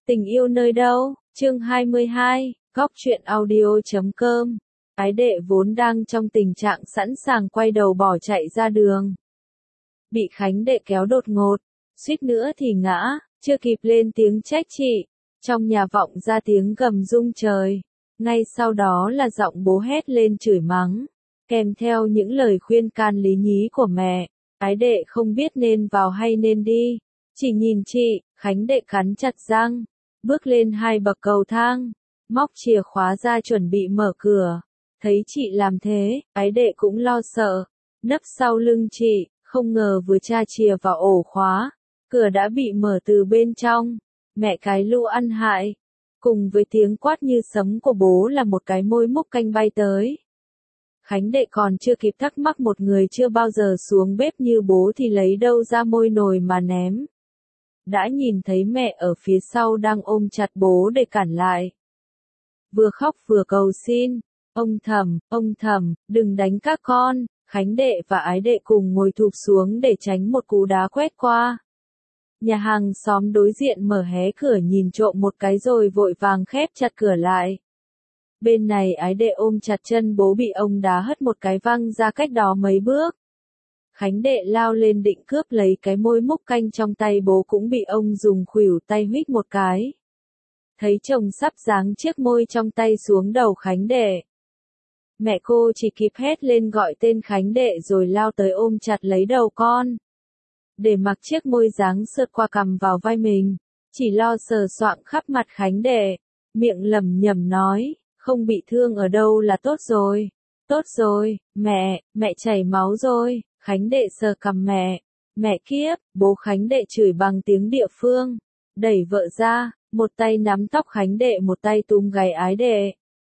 Tình yêu nơi đâu, chương 22, góc truyện audio.com. Ái đệ vốn đang trong tình trạng sẵn sàng quay đầu bỏ chạy ra đường. Bị Khánh đệ kéo đột ngột, suýt nữa thì ngã, chưa kịp lên tiếng trách chị. Trong nhà vọng ra tiếng gầm rung trời. Ngay sau đó là giọng bố hét lên chửi mắng, kèm theo những lời khuyên can lý nhí của mẹ. Ái đệ không biết nên vào hay nên đi. Chỉ nhìn chị, Khánh đệ cắn chặt răng, bước lên 2 bậc cầu thang, móc chìa khóa ra chuẩn bị mở cửa. Thấy chị làm thế, ái đệ cũng lo sợ, nấp sau lưng chị, không ngờ vừa tra chìa vào ổ khóa, cửa đã bị mở từ bên trong. Mẹ cái lũ ăn hại. Cùng với tiếng quát như sấm của bố là một cái môi múc canh bay tới. Khánh đệ còn chưa kịp thắc mắc một người chưa bao giờ xuống bếp như bố thì lấy đâu ra môi nồi mà ném. Đã nhìn thấy mẹ ở phía sau đang ôm chặt bố để cản lại. Vừa khóc vừa cầu xin, ông thầm, đừng đánh các con. Khánh đệ và ái đệ cùng ngồi thụp xuống để tránh một cú đá quét qua. Nhà hàng xóm đối diện mở hé cửa nhìn trộm một cái rồi vội vàng khép chặt cửa lại. Bên này ái đệ ôm chặt chân bố bị ông đá hất một cái văng ra cách đó mấy bước. Khánh đệ lao lên định cướp lấy cái môi múc canh trong tay bố cũng bị ông dùng khuỷu tay huých một cái. Thấy chồng sắp giáng chiếc môi trong tay xuống đầu Khánh đệ. Mẹ cô chỉ kịp hét lên gọi tên Khánh đệ rồi lao tới ôm chặt lấy đầu con. Để mặc chiếc môi giáng sượt qua cằm vào vai mình, chỉ lo sờ soạng khắp mặt Khánh đệ, miệng lẩm nhẩm nói, không bị thương ở đâu là tốt rồi, mẹ chảy máu rồi. Khánh đệ sờ cằm mẹ kiếp, bố Khánh đệ chửi bằng tiếng địa phương, đẩy vợ ra, một tay nắm tóc Khánh đệ một tay túm gáy ái đệ.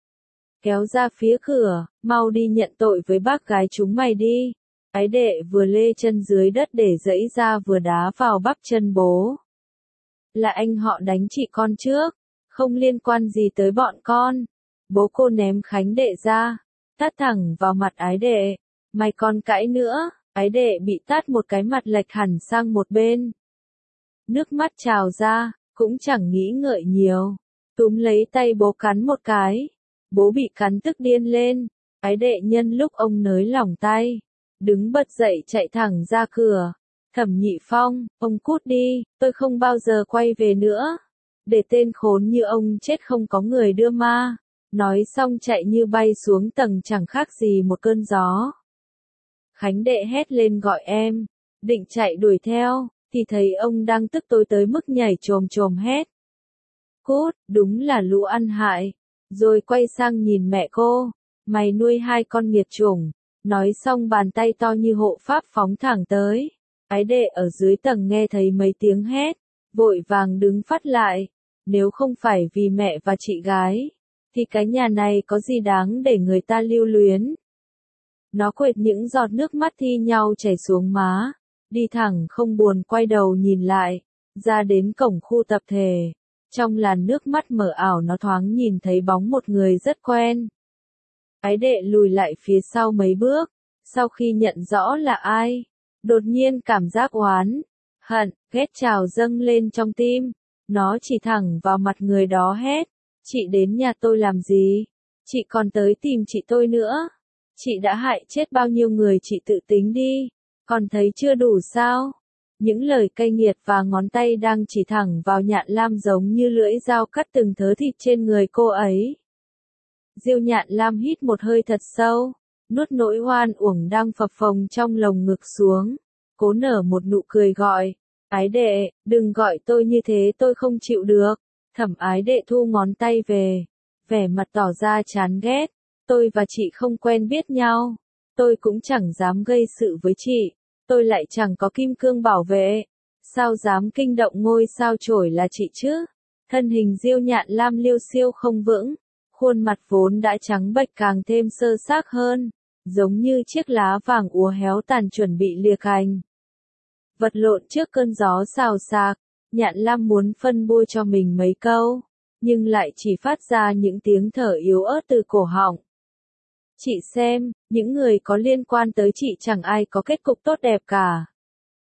Kéo ra phía cửa, mau đi nhận tội với bác gái chúng mày đi. Ái đệ vừa lê chân dưới đất để giãy ra vừa đá vào bắp chân bố. Là anh họ đánh chị con trước, không liên quan gì tới bọn con. Bố cô ném Khánh đệ ra, tát thẳng vào mặt ái đệ. Mày còn cãi nữa, ái đệ bị tát một cái mặt lệch hẳn sang một bên. Nước mắt trào ra, cũng chẳng nghĩ ngợi nhiều. Túm lấy tay bố cắn một cái. Bố bị cắn tức điên lên. Ái đệ nhân lúc ông nới lỏng tay, đứng bật dậy chạy thẳng ra cửa. Thẩm Nhị Phong, ông cút đi, tôi không bao giờ quay về nữa. Để tên khốn như ông chết không có người đưa ma. Nói xong chạy như bay xuống tầng chẳng khác gì một cơn gió. Khánh đệ hét lên gọi em, định chạy đuổi theo, thì thấy ông đang tức tối tới mức nhảy chồm chồm hét. Cút, đúng là lũ ăn hại. Rồi quay sang nhìn mẹ cô, mày nuôi 2 con nghiệt chủng. Nói xong bàn tay to như hộ pháp phóng thẳng tới. Ái đệ ở dưới tầng nghe thấy mấy tiếng hét, vội vàng đứng phắt lại. Nếu không phải vì mẹ và chị gái, thì cái nhà này có gì đáng để người ta lưu luyến. Nó quệt những giọt nước mắt thi nhau chảy xuống má, đi thẳng không buồn quay đầu nhìn lại, ra đến cổng khu tập thể. Trong làn nước mắt mờ ảo nó thoáng nhìn thấy bóng một người rất quen. Ái đệ lùi lại phía sau mấy bước, sau khi nhận rõ là ai, đột nhiên cảm giác oán, hận, ghét trào dâng lên trong tim. Nó chỉ thẳng vào mặt người đó hét, chị đến nhà tôi làm gì? Chị còn tới tìm chị tôi nữa. Chị đã hại chết bao nhiêu người chị tự tính đi, còn thấy chưa đủ sao? Những lời cay nghiệt và ngón tay đang chỉ thẳng vào Nhạn Lam giống như lưỡi dao cắt từng thớ thịt trên người cô ấy. Diêu Nhạn Lam hít một hơi thật sâu, nuốt nỗi oan uổng đang phập phồng trong lồng ngực xuống, cố nở một nụ cười gọi, ái đệ, đừng gọi tôi như thế tôi không chịu được. Thẩm ái đệ thu ngón tay về, vẻ mặt tỏ ra chán ghét, tôi và chị không quen biết nhau, tôi cũng chẳng dám gây sự với chị. Tôi lại chẳng có kim cương bảo vệ, sao dám kinh động ngôi sao chổi là chị chứ? Thân hình Diêu Nhạn Lam liêu xiêu không vững, khuôn mặt vốn đã trắng bệch càng thêm sơ xác hơn, giống như chiếc lá vàng úa héo tàn chuẩn bị lìa cành. Vật lộn trước cơn gió xào xạc, Nhạn Lam muốn phân bua cho mình mấy câu, nhưng lại chỉ phát ra những tiếng thở yếu ớt từ cổ họng. Chị xem, những người có liên quan tới chị chẳng ai có kết cục tốt đẹp cả.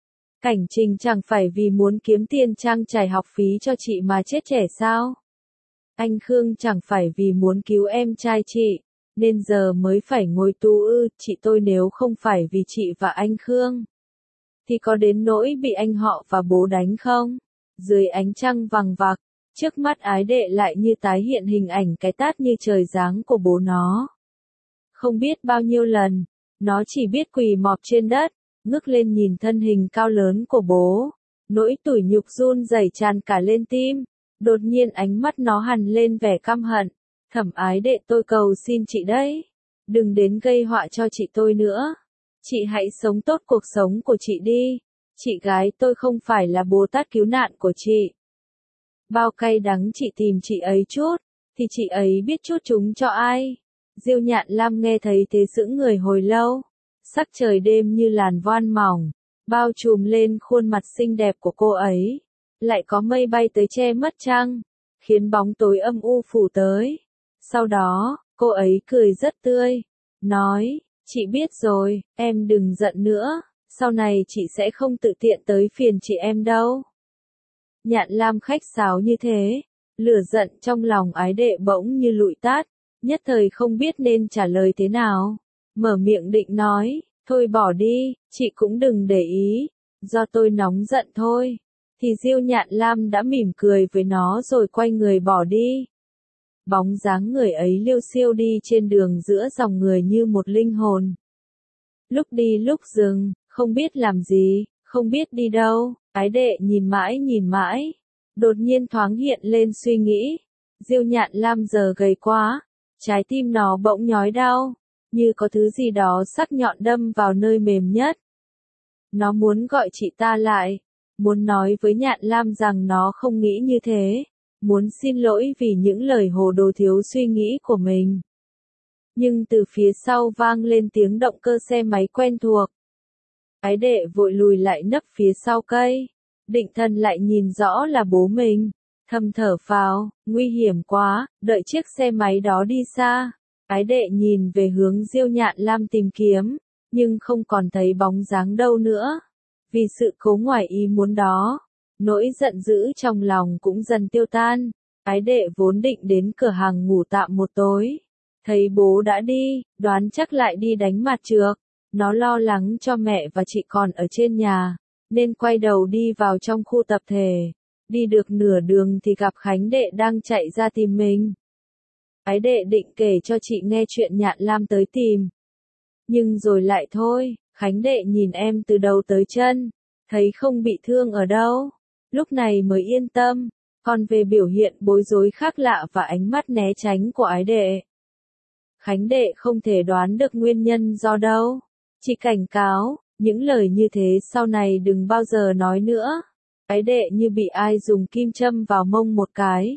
Cảnh Trình chẳng phải vì muốn kiếm tiền trang trải học phí cho chị mà chết trẻ sao? Anh Khương chẳng phải vì muốn cứu em trai chị, nên giờ mới phải ngồi tù ư? Chị tôi nếu không phải vì chị và anh Khương, thì có đến nỗi bị anh họ và bố đánh không? Dưới ánh trăng vằng vặc, trước mắt ái đệ lại như tái hiện hình ảnh cái tát như trời giáng của bố nó. Không biết bao nhiêu lần, nó chỉ biết quỳ mọp trên đất, ngước lên nhìn thân hình cao lớn của bố. Nỗi tủi nhục run rẩy tràn cả lên tim. Đột nhiên ánh mắt nó hằn lên vẻ căm hận. Thẩm ái đệ, tôi cầu xin chị đấy. Đừng đến gây họa cho chị tôi nữa. Chị hãy sống tốt cuộc sống của chị đi. Chị gái tôi không phải là Bồ Tát cứu nạn của chị. Bao cay đắng chị tìm chị ấy chút, thì chị ấy biết chút chúng cho ai. Diêu Nhạn Lam nghe thấy thế sững người hồi lâu. Sắc trời đêm như làn voan mỏng, bao trùm lên khuôn mặt xinh đẹp của cô ấy. Lại có mây bay tới che mất trăng, khiến bóng tối âm u phủ tới. Sau đó, cô ấy cười rất tươi, nói, chị biết rồi, em đừng giận nữa, sau này chị sẽ không tự tiện tới phiền chị em đâu. Nhạn Lam khách sáo như thế, lửa giận trong lòng ái đệ bỗng như lụi tát, nhất thời không biết nên trả lời thế nào. Mở miệng định nói, thôi bỏ đi, chị cũng đừng để ý, do tôi nóng giận thôi. Thì Diêu Nhạn Lam đã mỉm cười với nó rồi quay người bỏ đi. Bóng dáng người ấy liêu xiêu đi trên đường giữa dòng người như một linh hồn. Lúc đi lúc dừng, không biết làm gì, không biết đi đâu, ái đệ nhìn mãi, đột nhiên thoáng hiện lên suy nghĩ. Diêu Nhạn Lam giờ gầy quá, trái tim nó bỗng nhói đau, như có thứ gì đó sắc nhọn đâm vào nơi mềm nhất. Nó muốn gọi chị ta lại, muốn nói với Nhạn Lam rằng nó không nghĩ như thế, muốn xin lỗi vì những lời hồ đồ thiếu suy nghĩ của mình. Nhưng từ phía sau vang lên tiếng động cơ xe máy quen thuộc. Ái đệ vội lùi lại nấp phía sau cây, định thần lại nhìn rõ là bố mình, thầm thở phào, nguy hiểm quá, đợi chiếc xe máy đó đi xa. Ái đệ nhìn về hướng Diêu Nhạn Lam tìm kiếm, nhưng không còn thấy bóng dáng đâu nữa. Vì sự cố ngoài ý muốn đó, nỗi giận dữ trong lòng cũng dần tiêu tan. Ái đệ vốn định đến cửa hàng ngủ tạm một tối, thấy bố đã đi, đoán chắc lại đi đánh mặt trược. Nó lo lắng cho mẹ và chị còn ở trên nhà, nên quay đầu đi vào trong khu tập thể. Đi được nửa đường thì gặp Khánh đệ đang chạy ra tìm mình. Ái đệ định kể cho chị nghe chuyện Nhạn Lam tới tìm. Nhưng rồi lại thôi, Khánh đệ nhìn em từ đầu tới chân, thấy không bị thương ở đâu. Lúc này mới yên tâm, còn về biểu hiện bối rối khác lạ và ánh mắt né tránh của ái đệ, Khánh đệ không thể đoán được nguyên nhân do đâu. Chị cảnh cáo, những lời như thế sau này đừng bao giờ nói nữa. Ái đệ như bị ai dùng kim châm vào mông một cái.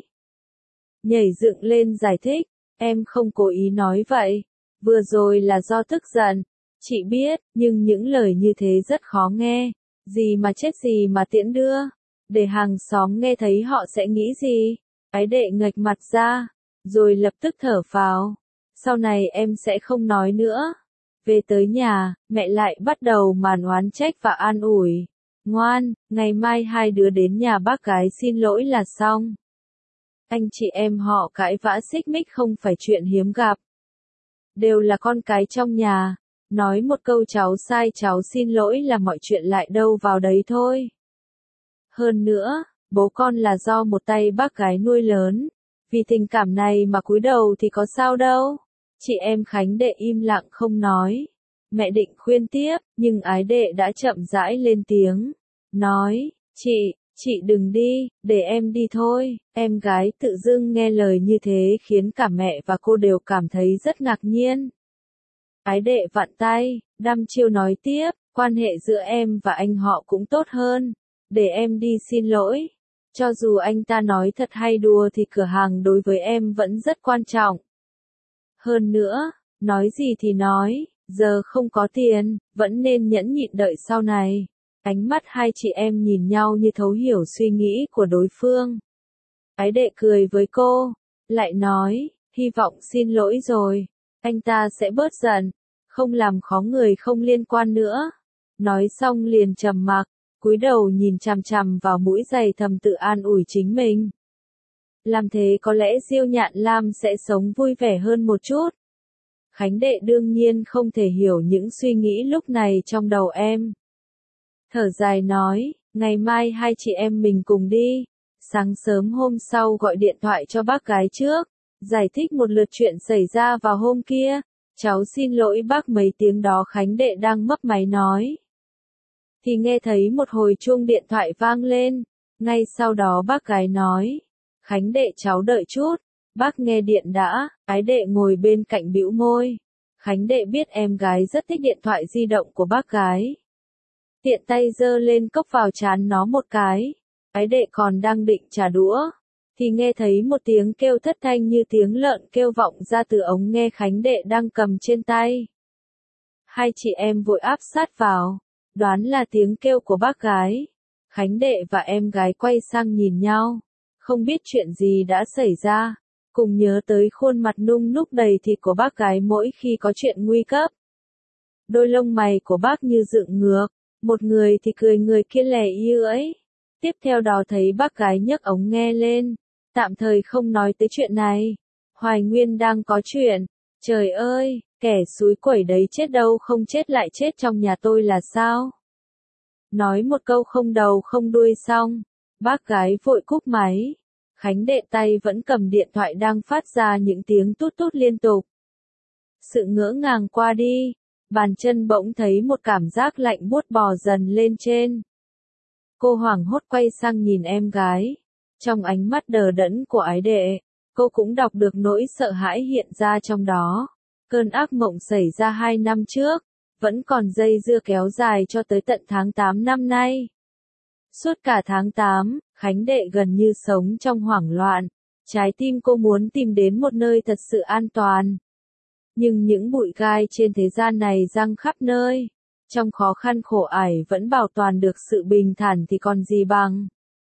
Nhảy dựng lên giải thích, em không cố ý nói vậy, vừa rồi là do tức giận. Chị biết, nhưng những lời như thế rất khó nghe, gì mà chết gì mà tiễn đưa, để hàng xóm nghe thấy họ sẽ nghĩ gì. Ái đệ nghệch mặt ra, rồi lập tức thở phào, sau này em sẽ không nói nữa. Về tới nhà, mẹ lại bắt đầu màn oán trách và an ủi. Ngoan, ngày mai hai đứa đến nhà bác gái xin lỗi là xong. Anh chị em họ cãi vã xích mích không phải chuyện hiếm gặp. Đều là con cái trong nhà, nói một câu cháu sai cháu xin lỗi là mọi chuyện lại đâu vào đấy thôi. Hơn nữa, bố con là do một tay bác gái nuôi lớn, vì tình cảm này mà cúi đầu thì có sao đâu. Chị em Khánh đệ im lặng không nói. Mẹ định khuyên tiếp, nhưng ái đệ đã chậm rãi lên tiếng, nói, chị đừng đi, để em đi thôi. Em gái tự dưng nghe lời như thế khiến cả mẹ và cô đều cảm thấy rất ngạc nhiên. Ái đệ vặn tay, đăm chiêu nói tiếp, quan hệ giữa em và anh họ cũng tốt hơn, để em đi xin lỗi. Cho dù anh ta nói thật hay đùa thì cửa hàng đối với em vẫn rất quan trọng. Hơn nữa, nói gì thì nói, giờ không có tiền, vẫn nên nhẫn nhịn đợi sau này. Ánh mắt hai chị em nhìn nhau như thấu hiểu suy nghĩ của đối phương. Ái đệ cười với cô, lại nói, hy vọng xin lỗi rồi, anh ta sẽ bớt giận, không làm khó người không liên quan nữa. Nói xong liền trầm mặc, cúi đầu nhìn chằm chằm vào mũi giày thầm tự an ủi chính mình. Làm thế có lẽ Diêu Nhạn Lam sẽ sống vui vẻ hơn một chút. Khánh đệ đương nhiên không thể hiểu những suy nghĩ lúc này trong đầu em. Thở dài nói, ngày mai hai chị em mình cùng đi. Sáng sớm hôm sau gọi điện thoại cho bác gái trước, giải thích một lượt chuyện xảy ra vào hôm kia. Cháu xin lỗi bác mấy tiếng đó Khánh đệ đang mấp máy nói. Thì nghe thấy một hồi chuông điện thoại vang lên, ngay sau đó bác gái nói. Khánh đệ cháu đợi chút, bác nghe điện đã, ái đệ ngồi bên cạnh bĩu môi. Khánh đệ biết em gái rất thích điện thoại di động của bác gái. Tiện tay giơ lên cốc vào trán nó một cái, ái đệ còn đang định trả đũa. Thì nghe thấy một tiếng kêu thất thanh như tiếng lợn kêu vọng ra từ ống nghe Khánh đệ đang cầm trên tay. Hai chị em vội áp sát vào, đoán là tiếng kêu của bác gái. Khánh đệ và em gái quay sang nhìn nhau, không biết chuyện gì đã xảy ra, cùng nhớ tới khuôn mặt nung núc đầy thịt của bác gái mỗi khi có chuyện nguy cấp. Đôi lông mày của bác như dựng ngược, một người thì cười người kia lè yêu ấy. Tiếp theo đó thấy bác gái nhấc ống nghe lên, tạm thời không nói tới chuyện này. Hoài Nguyên đang có chuyện, trời ơi, kẻ xúi quẩy đấy chết đâu không chết lại chết trong nhà tôi là sao? Nói một câu không đầu không đuôi xong, bác gái vội cúp máy. Khánh đệ tay vẫn cầm điện thoại đang phát ra những tiếng tút tút liên tục. Sự ngỡ ngàng qua đi, bàn chân bỗng thấy một cảm giác lạnh buốt bò dần lên trên. Cô hoảng hốt quay sang nhìn em gái. Trong ánh mắt đờ đẫn của ái đệ, cô cũng đọc được nỗi sợ hãi hiện ra trong đó. Cơn ác mộng xảy ra 2 năm trước, vẫn còn dây dưa kéo dài cho tới tận tháng 8 năm nay. Suốt cả tháng 8, Khánh đệ gần như sống trong hoảng loạn. Trái tim cô muốn tìm đến một nơi thật sự an toàn. Nhưng những bụi gai trên thế gian này giăng khắp nơi. Trong khó khăn khổ ải vẫn bảo toàn được sự bình thản thì còn gì bằng.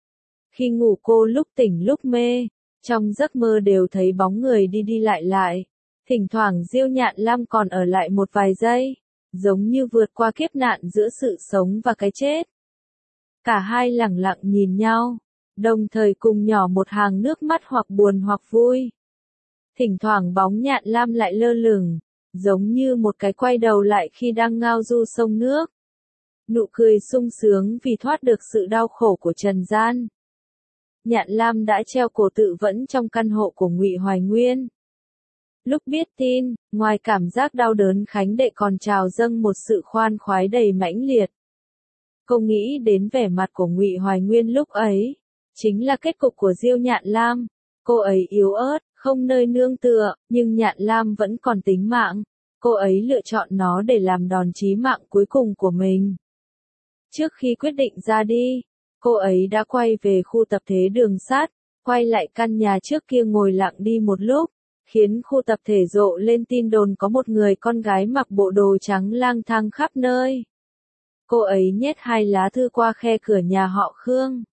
Khi ngủ cô lúc tỉnh lúc mê, trong giấc mơ đều thấy bóng người đi đi lại lại. Thỉnh thoảng Diêu Nhạn Lam còn ở lại một vài giây, giống như vượt qua kiếp nạn giữa sự sống và cái chết. Cả hai lẳng lặng nhìn nhau, đồng thời cùng nhỏ một hàng nước mắt hoặc buồn hoặc vui. Thỉnh thoảng bóng Nhạn Lam lại lơ lửng, giống như một cái quay đầu lại khi đang ngao du sông nước. Nụ cười sung sướng vì thoát được sự đau khổ của trần gian. Nhạn Lam đã treo cổ tự vẫn trong căn hộ của Ngụy Hoài Nguyên. Lúc biết tin, ngoài cảm giác đau đớn Khánh đệ còn trào dâng một sự khoan khoái đầy mãnh liệt. Cô nghĩ đến vẻ mặt của Ngụy Hoài Nguyên lúc ấy, chính là kết cục của Diêu Nhạn Lam. Cô ấy yếu ớt, không nơi nương tựa, nhưng Nhạn Lam vẫn còn tính mạng. Cô ấy lựa chọn nó để làm đòn chí mạng cuối cùng của mình. Trước khi quyết định ra đi, cô ấy đã quay về khu tập thể Đường Sắt, quay lại căn nhà trước kia ngồi lặng đi một lúc, khiến khu tập thể rộ lên tin đồn có một người con gái mặc bộ đồ trắng lang thang khắp nơi. Cô ấy nhét 2 lá thư qua khe cửa nhà họ Khương.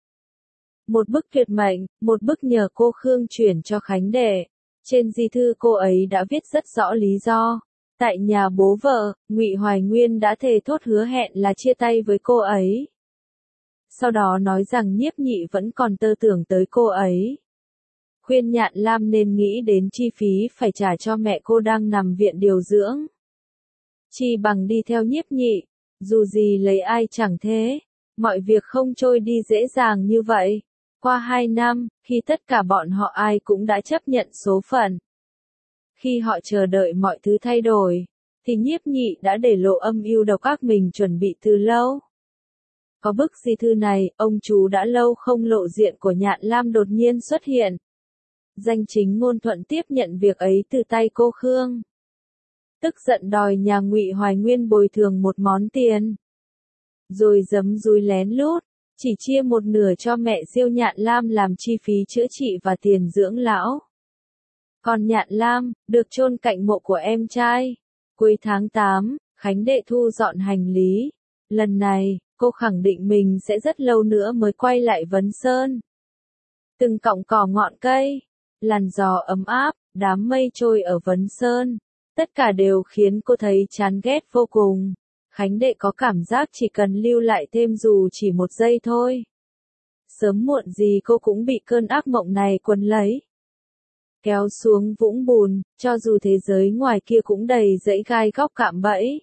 Một bức tuyệt mệnh, một bức nhờ cô Khương chuyển cho Khánh đệ. Trên di thư cô ấy đã viết rất rõ lý do. Tại nhà bố vợ, Ngụy Hoài Nguyên đã thề thốt hứa hẹn là chia tay với cô ấy. Sau đó nói rằng Nhiếp Nhị vẫn còn tơ tưởng tới cô ấy. Khuyên Nhạn Lam nên nghĩ đến chi phí phải trả cho mẹ cô đang nằm viện điều dưỡng. Chi bằng đi theo Nhiếp Nhị, dù gì lấy ai chẳng thế, mọi việc không trôi đi dễ dàng như vậy. Qua 2 năm, khi tất cả bọn họ ai cũng đã chấp nhận số phận. Khi họ chờ đợi mọi thứ thay đổi, thì Nhiếp Nhị đã để lộ âm mưu độc ác mình chuẩn bị từ lâu. Có bức di thư này, ông chú đã lâu không lộ diện của Nhạn Lam đột nhiên xuất hiện. Danh chính ngôn thuận tiếp nhận việc ấy từ tay cô Khương. Tức giận đòi nhà Ngụy Hoài Nguyên bồi thường một món tiền. Rồi giấm dúi lén lút, chỉ chia một nửa cho mẹ Diêu Nhạn Lam làm chi phí chữa trị và tiền dưỡng lão. Còn Nhạn Lam, được chôn cạnh mộ của em trai. Cuối tháng 8, Khánh đệ thu dọn hành lý. Lần này, cô khẳng định mình sẽ rất lâu nữa mới quay lại Vấn Sơn. Từng cọng cỏ ngọn cây, làn gió ấm áp, đám mây trôi ở Vấn Sơn. Tất cả đều khiến cô thấy chán ghét vô cùng. Khánh đệ có cảm giác chỉ cần lưu lại thêm dù chỉ một giây thôi. Sớm muộn gì cô cũng bị cơn ác mộng này quấn lấy. Kéo xuống vũng bùn, cho dù thế giới ngoài kia cũng đầy dãy gai góc cạm bẫy.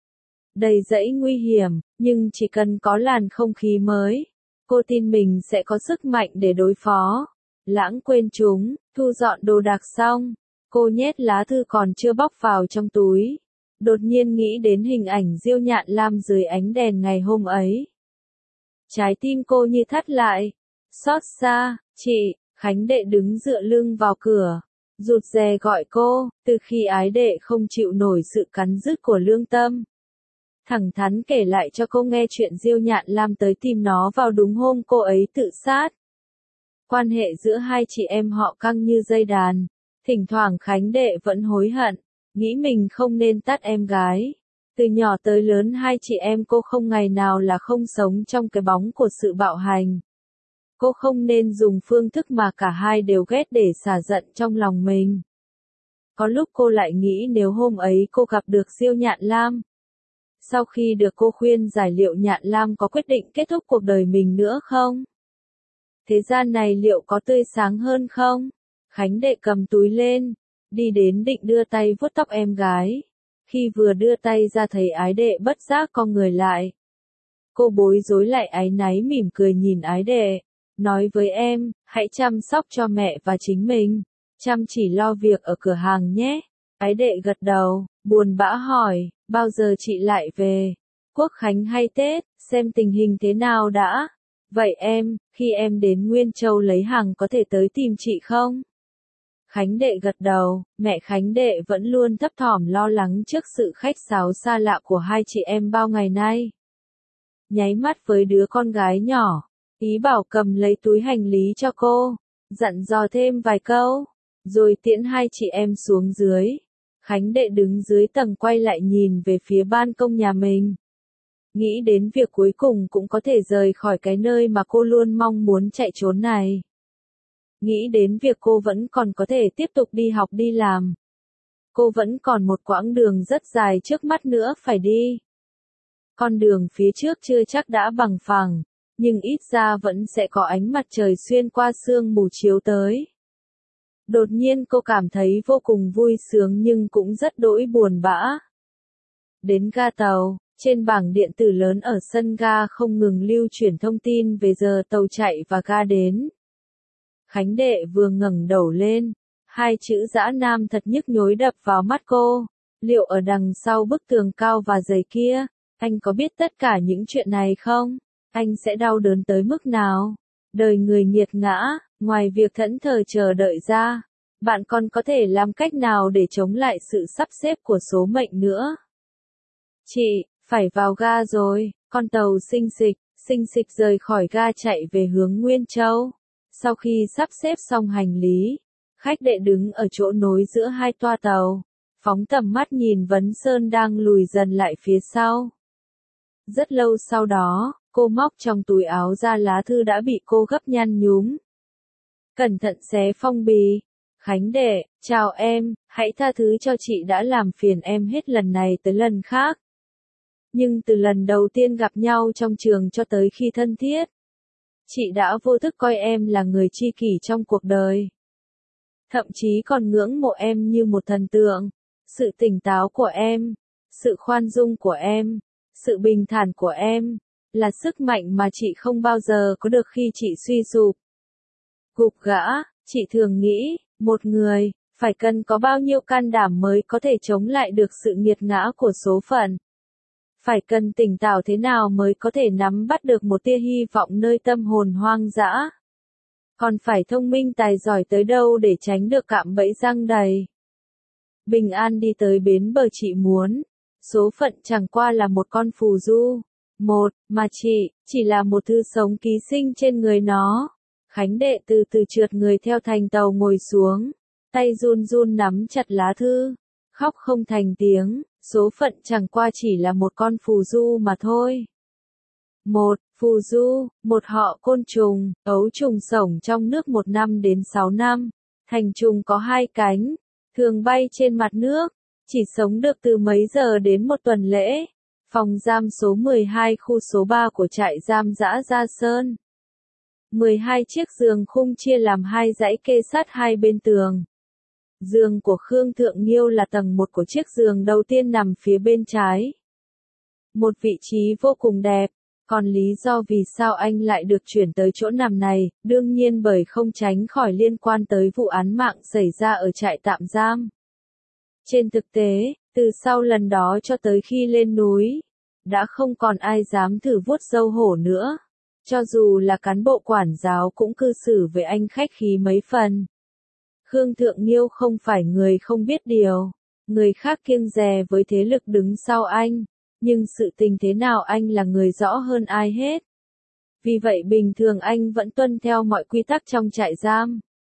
Đầy dãy nguy hiểm, nhưng chỉ cần có làn không khí mới, cô tin mình sẽ có sức mạnh để đối phó. Lãng quên chúng, thu dọn đồ đạc xong, cô nhét lá thư còn chưa bóc vào trong túi. Đột nhiên nghĩ đến hình ảnh Diêu Nhạn Lam dưới ánh đèn ngày hôm ấy. Trái tim cô như thắt lại. Xót xa, chị, Khánh đệ đứng dựa lưng vào cửa, rụt rè gọi cô, từ khi ái đệ không chịu nổi sự cắn rứt của lương tâm. Thẳng thắn kể lại cho cô nghe chuyện Diêu Nhạn Lam tới tìm nó vào đúng hôm cô ấy tự sát. Quan hệ giữa hai chị em họ căng như dây đàn, thỉnh thoảng Khánh đệ vẫn hối hận, nghĩ mình không nên tát em gái. Từ nhỏ tới lớn hai chị em cô không ngày nào là không sống trong cái bóng của sự bạo hành. Cô không nên dùng phương thức mà cả hai đều ghét để xả giận trong lòng mình. Có lúc cô lại nghĩ nếu hôm ấy cô gặp được Diêu Nhạn Lam. Sau khi được cô khuyên giải liệu Nhạn Lam có quyết định kết thúc cuộc đời mình nữa không? Thế gian này liệu có tươi sáng hơn không? Khánh đệ cầm túi lên, đi đến định đưa tay vuốt tóc em gái. Khi vừa đưa tay ra thấy ái đệ bất giác cong người lại. Cô bối rối lại áy náy mỉm cười nhìn ái đệ, nói với em, hãy chăm sóc cho mẹ và chính mình, chăm chỉ lo việc ở cửa hàng nhé. Ái đệ gật đầu, buồn bã hỏi, bao giờ chị lại về? Quốc khánh hay Tết, xem tình hình thế nào đã. Vậy em, khi em đến Nguyên Châu lấy hàng có thể tới tìm chị không? Khánh đệ gật đầu, mẹ Khánh đệ vẫn luôn thấp thỏm lo lắng trước sự khách sáo xa lạ của hai chị em bao ngày nay. Nháy mắt với đứa con gái nhỏ, ý bảo cầm lấy túi hành lý cho cô, dặn dò thêm vài câu, rồi tiễn hai chị em xuống dưới. Khánh đệ đứng dưới tầng quay lại nhìn về phía ban công nhà mình. Nghĩ đến việc cuối cùng cũng có thể rời khỏi cái nơi mà cô luôn mong muốn chạy trốn này. Nghĩ đến việc cô vẫn còn có thể tiếp tục đi học đi làm. Cô vẫn còn một quãng đường rất dài trước mắt nữa phải đi. Con đường phía trước chưa chắc đã bằng phẳng, nhưng ít ra vẫn sẽ có ánh mặt trời xuyên qua sương mù chiếu tới. Đột nhiên cô cảm thấy vô cùng vui sướng nhưng cũng rất đỗi buồn bã. Đến ga tàu, trên bảng điện tử lớn ở sân ga không ngừng lưu chuyển thông tin về giờ tàu chạy và ga đến. Khánh đệ vừa ngẩng đầu lên, hai chữ dã nam thật nhức nhối đập vào mắt cô. Liệu ở đằng sau bức tường cao và dày kia, anh có biết tất cả những chuyện này không? Anh sẽ đau đớn tới mức nào? Đời người nghiệt ngã, ngoài việc thẫn thờ chờ đợi ra, bạn còn có thể làm cách nào để chống lại sự sắp xếp của số mệnh nữa? Chị, phải vào ga rồi, con tàu xinh xịch rời khỏi ga chạy về hướng Nguyên Châu. Sau khi sắp xếp xong hành lý, khách đệ đứng ở chỗ nối giữa hai toa tàu, phóng tầm mắt nhìn Vấn Sơn đang lùi dần lại phía sau. Rất lâu sau đó, cô móc trong túi áo ra lá thư đã bị cô gấp nhăn nhúm. Cẩn thận xé phong bì. Khánh đệ, chào em, hãy tha thứ cho chị đã làm phiền em hết lần này tới lần khác. Nhưng từ lần đầu tiên gặp nhau trong trường cho tới khi thân thiết, chị đã vô thức coi em là người tri kỷ trong cuộc đời. Thậm chí còn ngưỡng mộ em như một thần tượng. Sự tỉnh táo của em, sự khoan dung của em, sự bình thản của em, là sức mạnh mà chị không bao giờ có được khi chị suy sụp. Gục gã, chị thường nghĩ, một người, phải cần có bao nhiêu can đảm mới có thể chống lại được sự nghiệt ngã của số phận. Phải cần tỉnh táo thế nào mới có thể nắm bắt được một tia hy vọng nơi tâm hồn hoang dã. Còn phải thông minh tài giỏi tới đâu để tránh được cạm bẫy giăng đầy. Bình an đi tới bến bờ chị muốn. Số phận chẳng qua là một con phù du. Mà chị, chỉ là một thứ sống ký sinh trên người nó. Khánh đệ từ từ trượt người theo thành tàu ngồi xuống. Tay run run nắm chặt lá thư. Khóc không thành tiếng, số phận chẳng qua chỉ là một con phù du mà thôi. Phù du, một họ côn trùng, ấu trùng sống trong nước 1 năm đến 6 năm. Thành trùng có 2 cánh, thường bay trên mặt nước, chỉ sống được từ mấy giờ đến 1 tuần lễ. Phòng giam số 12 khu số 3 của trại giam Dã Gia Sơn. 12 chiếc giường khung chia làm hai dãy kê sát hai bên tường. Giường của Khương Thượng Nhiêu là tầng 1 của chiếc giường đầu tiên nằm phía bên trái. Một vị trí vô cùng đẹp, còn lý do vì sao anh lại được chuyển tới chỗ nằm này, đương nhiên bởi không tránh khỏi liên quan tới vụ án mạng xảy ra ở trại tạm giam. Trên thực tế, từ sau lần đó cho tới khi lên núi, đã không còn ai dám thử vuốt râu hổ nữa. Cho dù là cán bộ quản giáo cũng cư xử với anh khách khí mấy phần. Khương Thượng Nhiêu không phải người không biết điều, người khác kiêng dè với thế lực đứng sau anh, nhưng sự tình thế nào anh là người rõ hơn ai hết. Vì vậy bình thường anh vẫn tuân theo mọi quy tắc trong trại giam,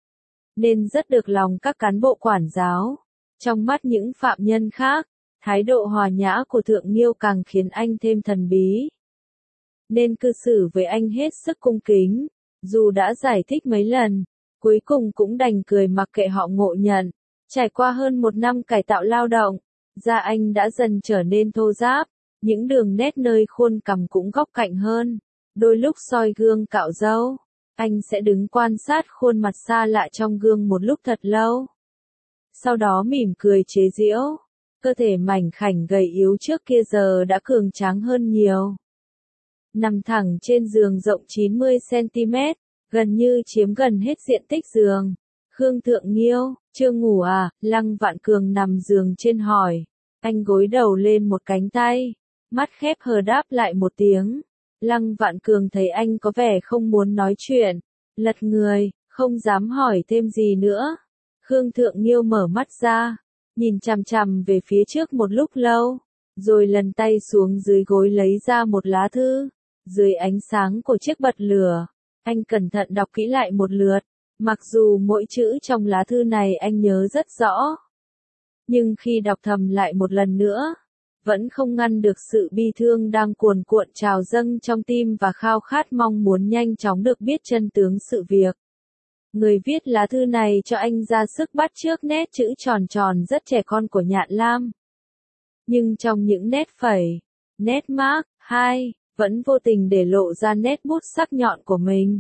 nên rất được lòng các cán bộ quản giáo. Trong mắt những phạm nhân khác, thái độ hòa nhã của Thượng Nhiêu càng khiến anh thêm thần bí. Nên cư xử với anh hết sức cung kính, dù đã giải thích mấy lần, cuối cùng cũng đành cười mặc kệ họ ngộ nhận. Trải qua hơn 1 năm cải tạo lao động, da anh đã dần trở nên thô ráp, những đường nét nơi khuôn cằm cũng góc cạnh hơn. Đôi lúc soi gương cạo râu, anh sẽ đứng quan sát khuôn mặt xa lạ trong gương một lúc thật lâu. Sau đó mỉm cười chế giễu, cơ thể mảnh khảnh gầy yếu trước kia giờ đã cường tráng hơn nhiều. Nằm thẳng trên giường rộng 90 cm, gần như chiếm gần hết diện tích giường. Khương Thượng Nhiêu, chưa ngủ à? Lăng Vạn Cường nằm giường trên hỏi. Anh gối đầu lên một cánh tay, mắt khép hờ đáp lại một tiếng. Lăng Vạn Cường thấy anh có vẻ không muốn nói chuyện, lật người, không dám hỏi thêm gì nữa. Khương Thượng Nhiêu mở mắt ra, nhìn chằm chằm về phía trước một lúc lâu, rồi lần tay xuống dưới gối lấy ra một lá thư. Dưới ánh sáng của chiếc bật lửa, anh cẩn thận đọc kỹ lại một lượt, mặc dù mỗi chữ trong lá thư này anh nhớ rất rõ. Nhưng khi đọc thầm lại một lần nữa, vẫn không ngăn được sự bi thương đang cuồn cuộn trào dâng trong tim và khao khát mong muốn nhanh chóng được biết chân tướng sự việc. Người viết lá thư này cho anh ra sức bắt chước nét chữ tròn tròn rất trẻ con của Nhạn Lam. Nhưng trong những nét phẩy, nét mác, vẫn vô tình để lộ ra nét bút sắc nhọn của mình.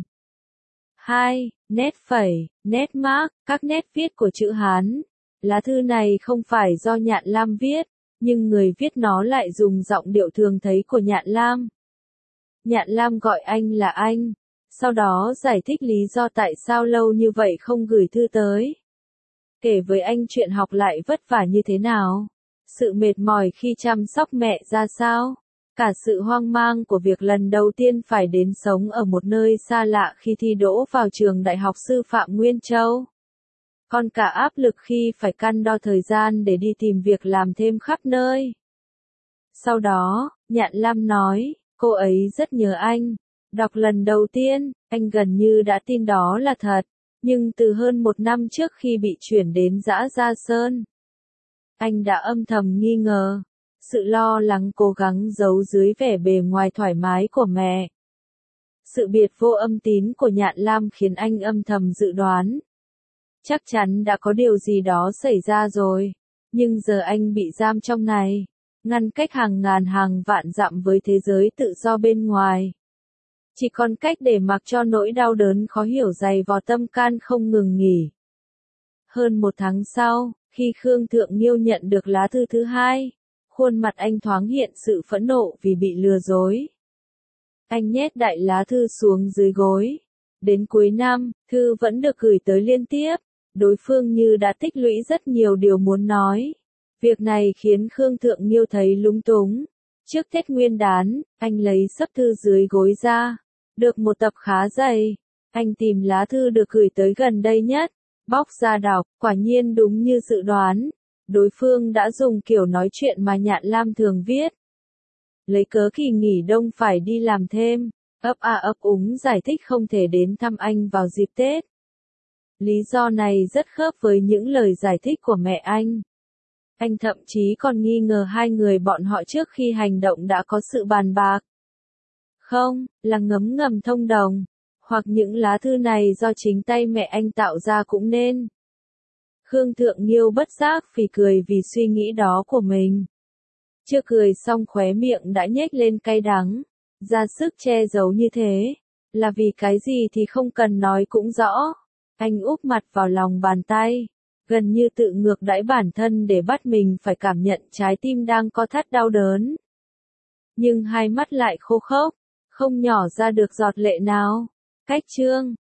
Nét phẩy, nét mác, các nét viết của chữ Hán. Lá thư này không phải do Nhạn Lam viết, nhưng người viết nó lại dùng giọng điệu thường thấy của Nhạn Lam. Nhạn Lam gọi anh là anh, sau đó giải thích lý do tại sao lâu như vậy không gửi thư tới. Kể với anh chuyện học lại vất vả như thế nào, sự mệt mỏi khi chăm sóc mẹ ra sao. Cả sự hoang mang của việc lần đầu tiên phải đến sống ở một nơi xa lạ khi thi đỗ vào trường Đại học Sư phạm Nguyên Châu. Còn cả áp lực khi phải căn đo thời gian để đi tìm việc làm thêm khắp nơi. Sau đó, Nhạn Lam nói, cô ấy rất nhớ anh. Đọc lần đầu tiên, anh gần như đã tin đó là thật. Nhưng từ hơn 1 năm trước khi bị chuyển đến Dã Gia Sơn, anh đã âm thầm nghi ngờ. Sự lo lắng cố gắng giấu dưới vẻ bề ngoài thoải mái của mẹ. Sự biệt vô âm tín của Nhạn Lam khiến anh âm thầm dự đoán. Chắc chắn đã có điều gì đó xảy ra rồi. Nhưng giờ anh bị giam trong này, ngăn cách hàng ngàn hàng vạn dặm với thế giới tự do bên ngoài. Chỉ còn cách để mặc cho nỗi đau đớn khó hiểu dày vò tâm can không ngừng nghỉ. Hơn 1 tháng sau, khi Khương Thượng Nhiêu nhận được lá thư thứ 2, khuôn mặt anh thoáng hiện sự phẫn nộ vì bị lừa dối. Anh nhét đại lá thư xuống dưới gối. Đến cuối năm, thư vẫn được gửi tới liên tiếp. Đối phương như đã tích lũy rất nhiều điều muốn nói. Việc này khiến Khương Thượng Nhiêu thấy lúng túng. Trước Tết Nguyên đán, anh lấy xấp thư dưới gối ra. Được một tập khá dày. Anh tìm lá thư được gửi tới gần đây nhất. Bóc ra đọc, quả nhiên đúng như dự đoán. Đối phương đã dùng kiểu nói chuyện mà Nhạn Lam thường viết. Lấy cớ kỳ nghỉ đông phải đi làm thêm, ấp a ấp úng giải thích không thể đến thăm anh vào dịp Tết. Lý do này rất khớp với những lời giải thích của mẹ anh. Anh thậm chí còn nghi ngờ hai người bọn họ trước khi hành động đã có sự bàn bạc. Không, là ngấm ngầm thông đồng, hoặc những lá thư này do chính tay mẹ anh tạo ra cũng nên. Khương Thượng Nhiêu bất giác phì cười vì suy nghĩ đó của mình. Chưa cười xong khóe miệng đã nhếch lên cay đắng, ra sức che giấu như thế, là vì cái gì thì không cần nói cũng rõ. Anh úp mặt vào lòng bàn tay, gần như tự ngược đãi bản thân để bắt mình phải cảm nhận trái tim đang co thắt đau đớn. Nhưng hai mắt lại khô khốc, không nhỏ ra được giọt lệ nào. Cách chương